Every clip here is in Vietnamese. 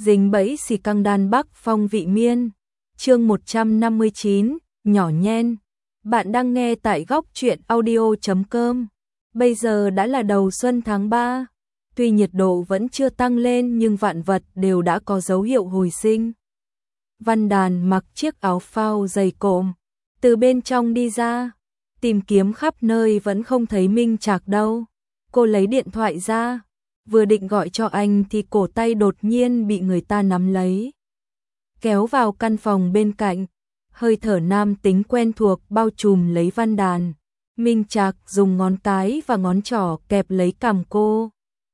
Dính bẫy xì căng đan Bắc Phong vị miên. Chương 159, nhỏ nhen. Bạn đang nghe tại góc truyện audio.com. Bây giờ đã là đầu xuân tháng 3. Tuy nhiệt độ vẫn chưa tăng lên nhưng vạn vật đều đã có dấu hiệu hồi sinh. Văn Đàn mặc chiếc áo phao dày cộm, từ bên trong đi ra, tìm kiếm khắp nơi vẫn không thấy Minh Trạc đâu. Cô lấy điện thoại ra, vừa định gọi cho anh thì cổ tay đột nhiên bị người ta nắm lấy, kéo vào căn phòng bên cạnh. Hơi thở nam tính quen thuộc bao trùm lấy Văn Đàn. Minh Trạc dùng ngón cái và ngón trỏ kẹp lấy cằm cô.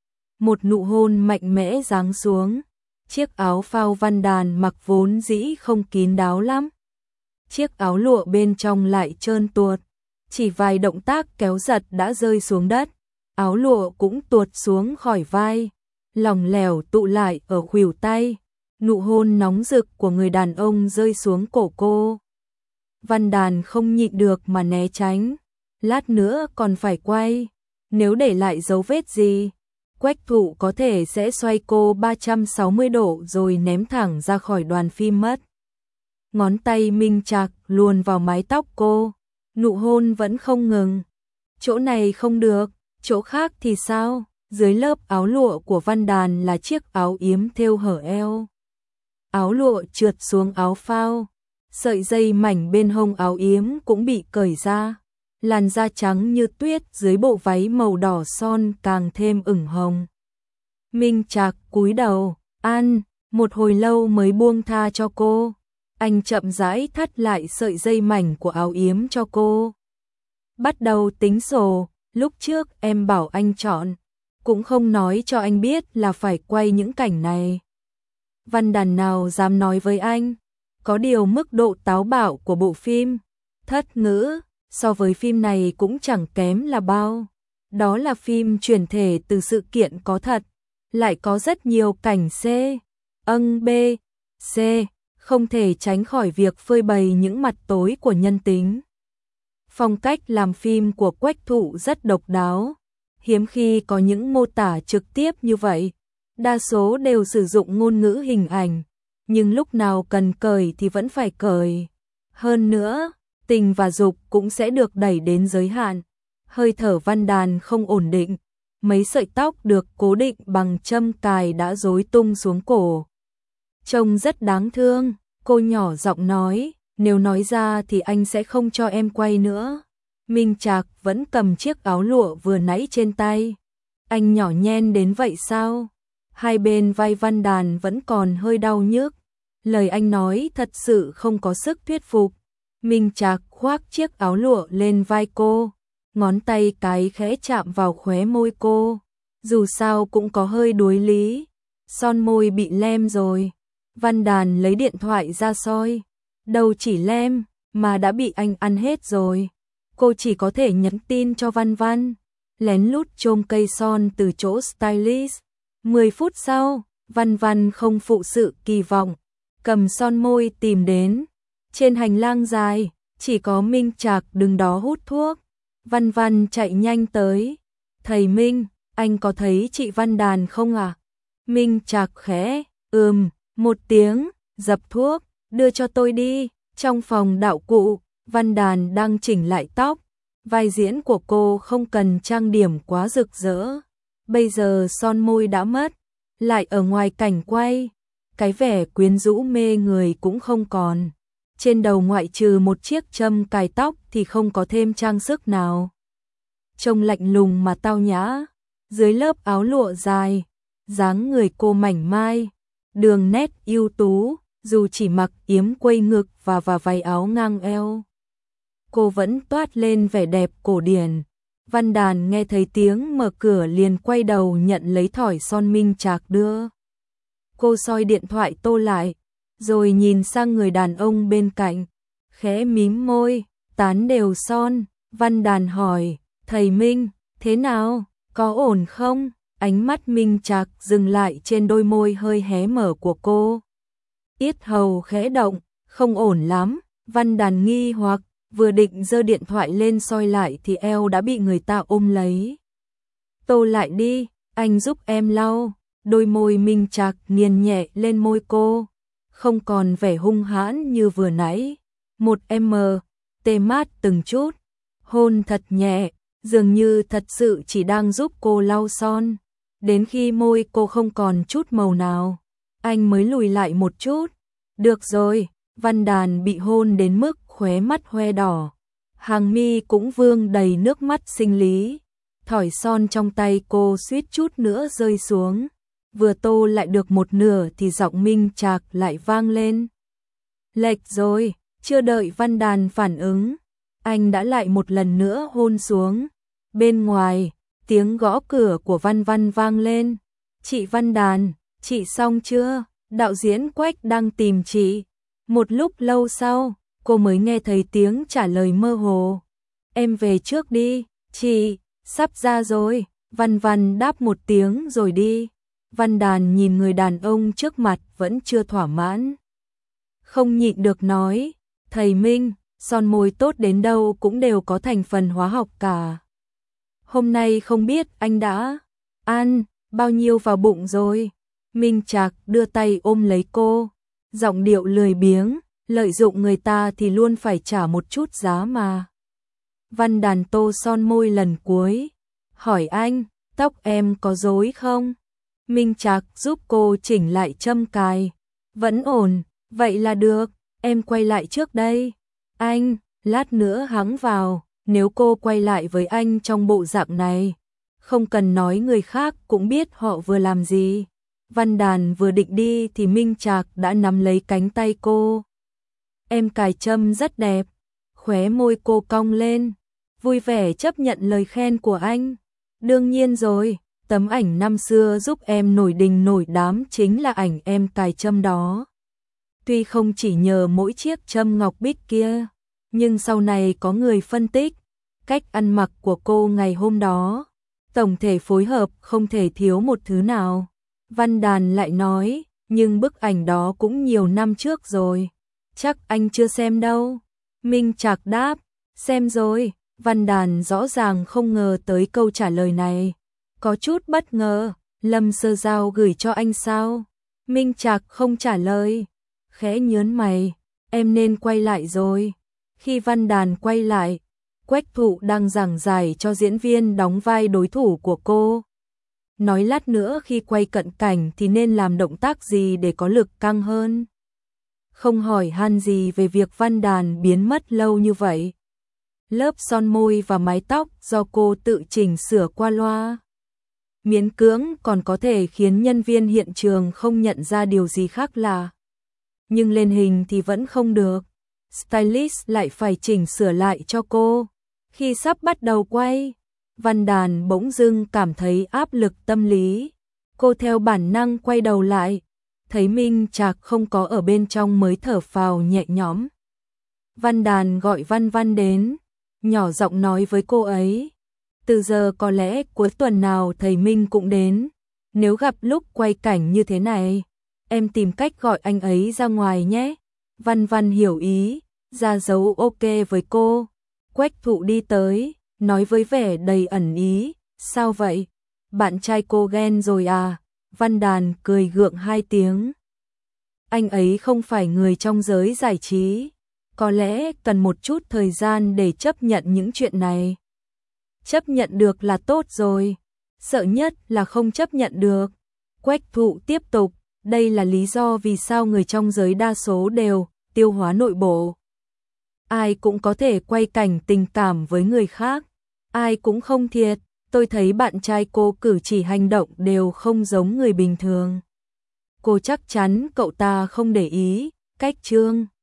Một nụ hôn mạnh mẽ giáng xuống. Chiếc áo phao Văn Đàn mặc vốn dĩ không kín đáo lắm. Chiếc áo lụa bên trong lại trơn tuột. Chỉ vài động tác kéo giật đã rơi xuống đất. Áo lụa cũng tuột xuống khỏi vai, lỏng lẻo tụ lại ở khuỷu tay. Nụ hôn nóng rực của người đàn ông rơi xuống cổ cô. Văn Đàn không nhịn được mà né tránh. Lát nữa còn phải quay, nếu để lại dấu vết gì, Quách Thụ có thể sẽ xoay cô 360 độ rồi ném thẳng ra khỏi đoàn phim mất. Ngón tay Minh Trạc luồn vào mái tóc cô, nụ hôn vẫn không ngừng. Chỗ này không được, chỗ khác thì sao? Dưới lớp áo lụa của Văn Đàn là chiếc áo yếm thêu hở eo. Áo lụa trượt xuống áo phao, sợi dây mảnh bên hông áo yếm cũng bị cởi ra. Làn da trắng như tuyết dưới bộ váy màu đỏ son càng thêm ửng hồng. Minh Trạc cúi đầu, ăn, một hồi lâu mới buông tha cho cô. Anh chậm rãi thắt lại sợi dây mảnh của áo yếm cho cô. Bắt đầu tính sổ, lúc trước em bảo anh chọn, cũng không nói cho anh biết là phải quay những cảnh này. Văn Đàn nào dám nói với anh, có điều mức độ táo bạo của bộ phim Thất Ngữ so với phim này cũng chẳng kém là bao. Đó là phim chuyển thể từ sự kiện có thật, lại có rất nhiều cảnh C, B, C, không thể tránh khỏi việc phơi bày những mặt tối của nhân tính. Phong cách làm phim của Quách Thụ rất độc đáo, hiếm khi có những mô tả trực tiếp như vậy. Đa số đều sử dụng ngôn ngữ hình ảnh, nhưng lúc nào cần cởi thì vẫn phải cởi. Hơn nữa, tình và dục cũng sẽ được đẩy đến giới hạn. Hơi thở Văn Đàn không ổn định, mấy sợi tóc được cố định bằng châm cài đã rối tung xuống cổ. Trông rất đáng thương, cô nhỏ giọng nói, nếu nói ra thì anh sẽ không cho em quay nữa. Minh Trạc vẫn cầm chiếc áo lụa vừa nãy trên tay. Anh nhỏ nhen đến vậy sao? Hai bên vai Văn Đàn vẫn còn hơi đau nhức. Lời anh nói thật sự không có sức thuyết phục. Minh Trạc khoác chiếc áo lụa lên vai cô, ngón tay cái khẽ chạm vào khóe môi cô. Dù sao cũng có hơi đuối lý, son môi bị lem rồi. Văn Đàn lấy điện thoại ra soi, đâu chỉ lem mà đã bị anh ăn hết rồi. Cô chỉ có thể nhắn tin cho Văn Văn, lén lút chôm cây son từ chỗ stylist. 10 phút sau, Văn Văn không phụ sự kỳ vọng, cầm son môi tìm đến. Trên hành lang dài, chỉ có Minh Trạc đứng đó hút thuốc. Văn Văn chạy nhanh tới. Thầy Minh, anh có thấy chị Văn Đàn không à? Minh Trạc khẽ, một tiếng, dập thuốc, đưa cho tôi đi. Trong phòng đạo cụ, Văn Đàn đang chỉnh lại tóc. Vai diễn của cô không cần trang điểm quá rực rỡ. Bây giờ son môi đã mất, lại ở ngoài cảnh quay. Cái vẻ quyến rũ mê người cũng không còn. Trên đầu ngoại trừ một chiếc châm cài tóc thì không có thêm trang sức nào. Trông lạnh lùng mà tao nhã. Dưới lớp áo lụa dài, dáng người cô mảnh mai, đường nét ưu tú, dù chỉ mặc yếm quây ngực và váy áo ngang eo. Cô vẫn toát lên vẻ đẹp cổ điển. Văn Đàn nghe thấy tiếng mở cửa liền quay đầu nhận lấy thỏi son Minh Trạc đưa. Cô soi điện thoại tô lại, rồi nhìn sang người đàn ông bên cạnh, khẽ mím môi, tán đều son. Văn Đàn hỏi, thầy Minh, thế nào, có ổn không? Ánh mắt Minh Trạc dừng lại trên đôi môi hơi hé mở của cô. Yết hầu khẽ động, không ổn lắm. Văn Đàn nghi hoặc, vừa định giơ điện thoại lên soi lại thì eo đã bị người ta ôm lấy. Tô lại đi, anh giúp em lau. đôi môi Minh Trạc nghiền nhẹ lên môi cô, không còn vẻ hung hãn như vừa nãy. Một tê mát từng chút, hôn thật nhẹ, dường như thật sự chỉ đang giúp cô lau son. Đến khi môi cô không còn chút màu nào, anh mới lùi lại một chút. Được rồi, Văn Đàn bị hôn đến mức khóe mắt hoe đỏ, hàng mi cũng vương đầy nước mắt sinh lý. Thỏi son trong tay cô suýt chút nữa rơi xuống. Vừa tô lại được một nửa thì giọng Minh Trạc lại vang lên. Lệch rồi, chưa đợi Văn Đàn phản ứng, anh đã lại một lần nữa hôn xuống. Bên ngoài, tiếng gõ cửa của Văn Văn vang lên. Chị Văn Đàn, chị xong chưa? Đạo diễn Quách đang tìm chị. Một lúc lâu sau, cô mới nghe thấy tiếng trả lời mơ hồ. Em về trước đi, chị, sắp ra rồi. Văn Văn đáp một tiếng rồi đi. Văn Đàn nhìn người đàn ông trước mặt vẫn chưa thỏa mãn. Không nhịn được nói, thầy Minh, son môi tốt đến đâu cũng đều có thành phần hóa học cả. Hôm nay không biết anh đã ăn bao nhiêu vào bụng rồi. Minh Trạc đưa tay ôm lấy cô, giọng điệu lười biếng, lợi dụng người ta thì luôn phải trả một chút giá mà. Văn Đàn tô son môi lần cuối, hỏi anh, tóc em có rối không? Minh Trạc giúp cô chỉnh lại châm cài. Vẫn ổn, vậy là được, em quay lại trước đây. Anh, lát nữa hắng vào, nếu cô quay lại với anh trong bộ dạng này, không cần nói người khác cũng biết họ vừa làm gì. Văn Đàn vừa định đi thì Minh Trạc đã nắm lấy cánh tay cô. Em cài châm rất đẹp, khóe môi cô cong lên, vui vẻ chấp nhận lời khen của anh. Đương nhiên rồi, tấm ảnh năm xưa giúp em nổi đình nổi đám chính là ảnh em cài châm đó. Tuy không chỉ nhờ mỗi chiếc châm ngọc bích kia, nhưng sau này có người phân tích, cách ăn mặc của cô ngày hôm đó, tổng thể phối hợp không thể thiếu một thứ nào. Văn Đàn lại nói, nhưng bức ảnh đó cũng nhiều năm trước rồi, chắc anh chưa xem đâu. Minh Trạc đáp, xem rồi. Văn Đàn rõ ràng không ngờ tới câu trả lời này, có chút bất ngờ. Lâm Sơ Giao gửi cho anh sao? Minh Trạc không trả lời, khẽ nhớn mày, em nên quay lại rồi. Khi Văn Đàn quay lại, Quách Thụ đang giảng giải cho diễn viên đóng vai đối thủ của cô. Nói lát nữa khi quay cận cảnh thì nên làm động tác gì để có lực căng hơn. Không hỏi han gì về việc Văn Đàn biến mất lâu như vậy. Lớp son môi và mái tóc do cô tự chỉnh sửa qua loa, miễn cưỡng còn có thể khiến nhân viên hiện trường không nhận ra điều gì khác lạ. Nhưng lên hình thì vẫn không được. Stylist lại phải chỉnh sửa lại cho cô. Khi sắp bắt đầu quay, Văn Đàn bỗng dưng cảm thấy áp lực tâm lý. Cô theo bản năng quay đầu lại, thấy Minh Trạc không có ở bên trong mới thở phào nhẹ nhõm. Văn Đàn gọi Văn Văn đến, nhỏ giọng nói với cô ấy, từ giờ có lẽ cuối tuần nào thầy Minh cũng đến, nếu gặp lúc quay cảnh như thế này, em tìm cách gọi anh ấy ra ngoài nhé. Văn Văn hiểu ý, ra dấu ok với cô. Quách Thụ đi tới, nói với vẻ đầy ẩn ý, sao vậy? Bạn trai cô ghen rồi à? Văn Đàn cười gượng hai tiếng. Anh ấy không phải người trong giới giải trí, có lẽ cần một chút thời gian để chấp nhận những chuyện này. Chấp nhận được là tốt rồi, sợ nhất là không chấp nhận được. Quách Thụ tiếp tục, đây là lý do vì sao người trong giới đa số đều tiêu hóa nội bộ. Ai cũng có thể quay cảnh tình cảm với người khác, ai cũng không thiệt. Tôi thấy bạn trai cô cử chỉ hành động đều không giống người bình thường. Cô chắc chắn cậu ta không để ý, cách Trương